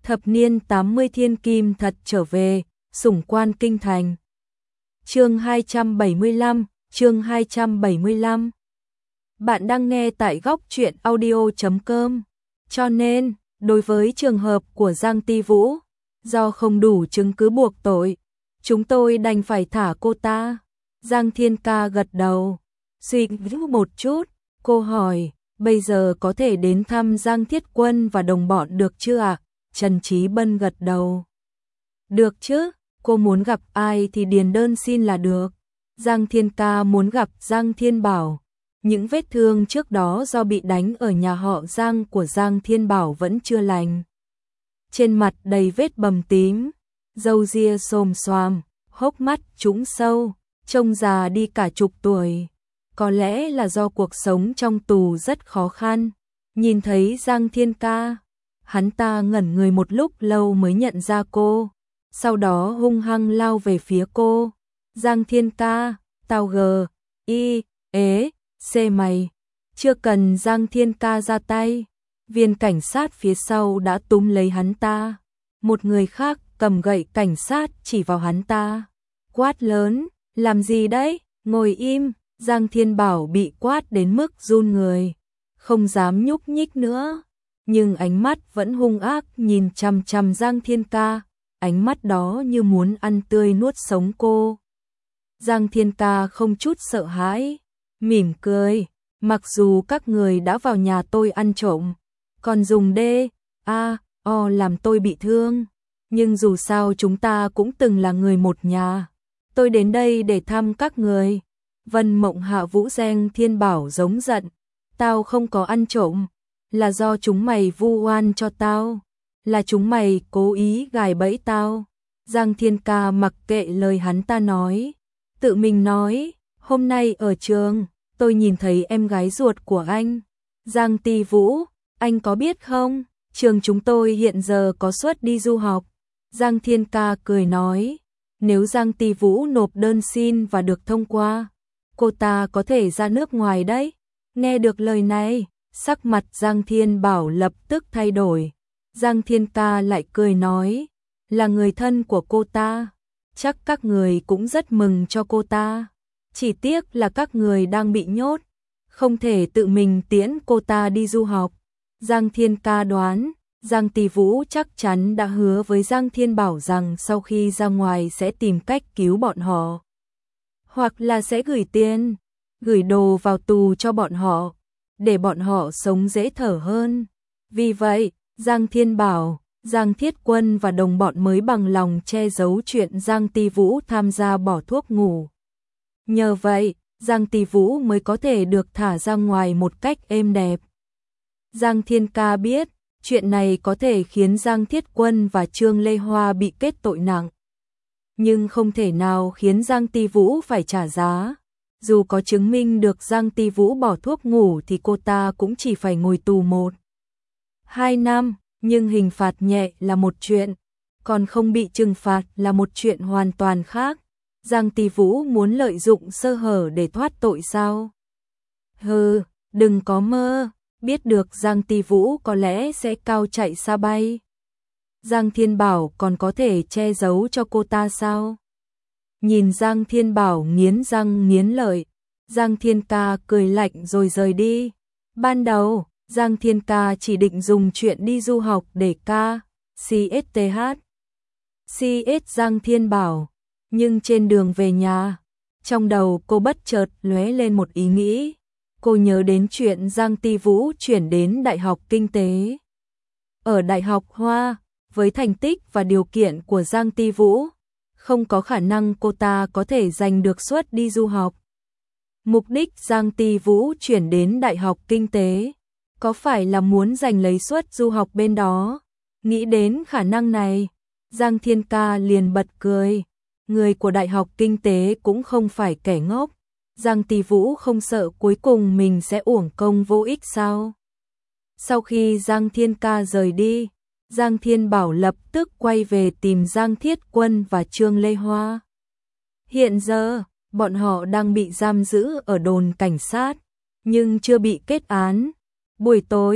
Thập niên 80 thiên kim thật trở về, sủng quan kinh thành. Chương 275, chương 275. Bạn đang nghe tại góc truyện audio.com. Cho nên, đối với trường hợp của Giang Ti Vũ, do không đủ chứng cứ buộc tội, chúng tôi đành phải thả cô ta. Giang Thiên Ca gật đầu, suy nghĩ một chút, cô hỏi, bây giờ có thể đến thăm Giang Thiết Quân và đồng bọn được chưa ạ? Trần Chí Bân gật đầu. Được chứ, cô muốn gặp ai thì điền đơn xin là được. Giang Thiên Ca muốn gặp Giang Thiên Bảo. Những vết thương trước đó do bị đánh ở nhà họ Giang của Giang Thiên Bảo vẫn chưa lành. Trên mặt đầy vết bầm tím, râu ria xồm xoàm, hốc mắt trũng sâu, trông già đi cả chục tuổi. Có lẽ là do cuộc sống trong tù rất khó khăn. Nhìn thấy Giang Thiên Ca, hắn ta ngẩn người một lúc lâu mới nhận ra cô, sau đó hung hăng lao về phía cô. Giang Thiên Ca, tao C mày. Chưa cần Giang Thiên Ca ra tay, viên cảnh sát phía sau đã túm lấy hắn ta. Một người khác cầm gậy cảnh sát chỉ vào hắn ta, quát lớn, làm gì đấy, ngồi im. Giang Thiên Bảo bị quát đến mức run người, không dám nhúc nhích nữa, nhưng ánh mắt vẫn hung ác nhìn chằm chằm Giang Thiên Ca, ánh mắt đó như muốn ăn tươi nuốt sống cô. Giang Thiên Ca không chút sợ hãi, mỉm cười, mặc dù các người đã vào nhà tôi ăn trộm, còn dùng D.A.O. làm tôi bị thương, nhưng dù sao chúng ta cũng từng là người một nhà. Tôi đến đây để thăm các người. Vân Mộng Hạ Vũ Giang Thiên Bảo giống giận, tao không có ăn trộm, là do chúng mày vu oan cho tao, là chúng mày cố ý gài bẫy tao. Giang Thiên Ca mặc kệ lời hắn ta nói, tự mình nói, hôm nay ở trường, tôi nhìn thấy em gái ruột của anh, Giang Ti Vũ, anh có biết không, trường chúng tôi hiện giờ có suất đi du học. Giang Thiên Ca cười nói, nếu Giang Ti Vũ nộp đơn xin và được thông qua, cô ta có thể ra nước ngoài đấy. Nghe được lời này, sắc mặt Giang Thiên Bảo lập tức thay đổi. Giang Thiên Ca lại cười nói, là người thân của cô ta, chắc các người cũng rất mừng cho cô ta. Chỉ tiếc là các người đang bị nhốt, không thể tự mình tiễn cô ta đi du học. Giang Thiên Ca đoán, Giang Ti Vũ chắc chắn đã hứa với Giang Thiên Bảo rằng sau khi ra ngoài sẽ tìm cách cứu bọn họ, hoặc là sẽ gửi tiền, gửi đồ vào tù cho bọn họ, để bọn họ sống dễ thở hơn. Vì vậy, Giang Thiên Bảo, Giang Thiết Quân và đồng bọn mới bằng lòng che giấu chuyện Giang Ti Vũ tham gia bỏ thuốc ngủ. Nhờ vậy, Giang Ti Vũ mới có thể được thả ra ngoài một cách êm đẹp. Giang Thiên Ca biết, chuyện này có thể khiến Giang Thiết Quân và Trương Lê Hoa bị kết tội nặng, nhưng không thể nào khiến Giang Ti Vũ phải trả giá. Dù có chứng minh được Giang Ti Vũ bỏ thuốc ngủ thì cô ta cũng chỉ phải ngồi tù 1-2 năm, nhưng hình phạt nhẹ là một chuyện, còn không bị trừng phạt là một chuyện hoàn toàn khác. Giang Ti Vũ muốn lợi dụng sơ hở để thoát tội sao? Hừ, đừng có mơ, biết được Giang Ti Vũ có lẽ sẽ cao chạy xa bay. Giang Thiên Bảo còn có thể che giấu cho cô ta sao? Nhìn Giang Thiên Bảo nghiến răng nghiến lợi, Giang Thiên Ca cười lạnh rồi rời đi. Ban đầu, Giang Thiên Ca chỉ định dùng chuyện đi du học để CS Giang Thiên Bảo, nhưng trên đường về nhà, trong đầu cô bất chợt lóe lên một ý nghĩ. Cô nhớ đến chuyện Giang Ti Vũ chuyển đến Đại học Kinh tế. Ở Đại học Hoa, với thành tích và điều kiện của Giang Ti Vũ, không có khả năng cô ta có thể giành được suất đi du học. Mục đích Giang Ti Vũ chuyển đến Đại học Kinh tế, có phải là muốn giành lấy suất du học bên đó? Nghĩ đến khả năng này, Giang Thiên Ca liền bật cười. Người của Đại học Kinh tế cũng không phải kẻ ngốc. Giang Ti Vũ không sợ cuối cùng mình sẽ uổng công vô ích sao? Sau khi Giang Thiên Ca rời đi, Giang Thiên Bảo lập tức quay về tìm Giang Thiết Quân và Trương Lê Hoa. Hiện giờ, bọn họ đang bị giam giữ ở đồn cảnh sát, nhưng chưa bị kết án. Buổi tối,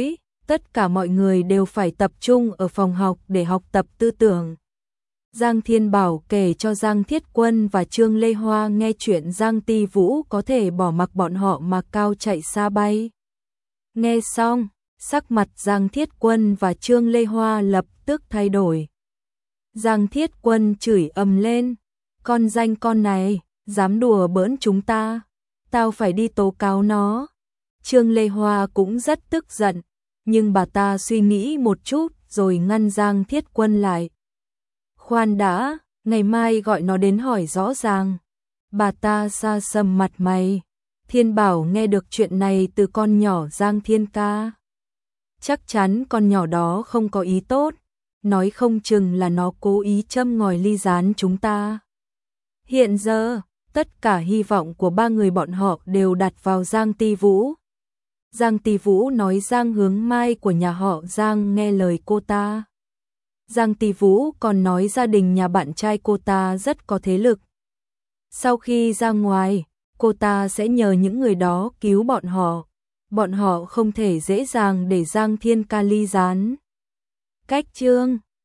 tất cả mọi người đều phải tập trung ở phòng học để học tập tư tưởng. Giang Thiên Bảo kể cho Giang Thiết Quân và Trương Lê Hoa nghe chuyện Giang Ti Vũ có thể bỏ mặc bọn họ mà cao chạy xa bay. Nghe xong, sắc mặt Giang Thiết Quân và Trương Lê Hoa lập tức thay đổi. Giang Thiết Quân chửi ầm lên, con danh con này, dám đùa bỡn chúng ta, tao phải đi tố cáo nó. Trương Lê Hoa cũng rất tức giận, nhưng bà ta suy nghĩ một chút rồi ngăn Giang Thiết Quân lại. Khoan đã, ngày mai gọi nó đến hỏi rõ ràng. Bà ta sa sầm mặt mày. Thiên Bảo nghe được chuyện này từ con nhỏ Giang Thiên Ca. Chắc chắn con nhỏ đó không có ý tốt, nói không chừng là nó cố ý châm ngòi ly gián chúng ta. Hiện giờ, tất cả hy vọng của ba người bọn họ đều đặt vào Giang Ti Vũ. Giang Ti Vũ nói Giang Hướng Mai của nhà họ Giang nghe lời cô ta. Giang Ti Vũ còn nói gia đình nhà bạn trai cô ta rất có thế lực. Sau khi ra ngoài, cô ta sẽ nhờ những người đó cứu bọn họ. Bọn họ không thể dễ dàng để Giang Thiên Ca ly gián. Cách chương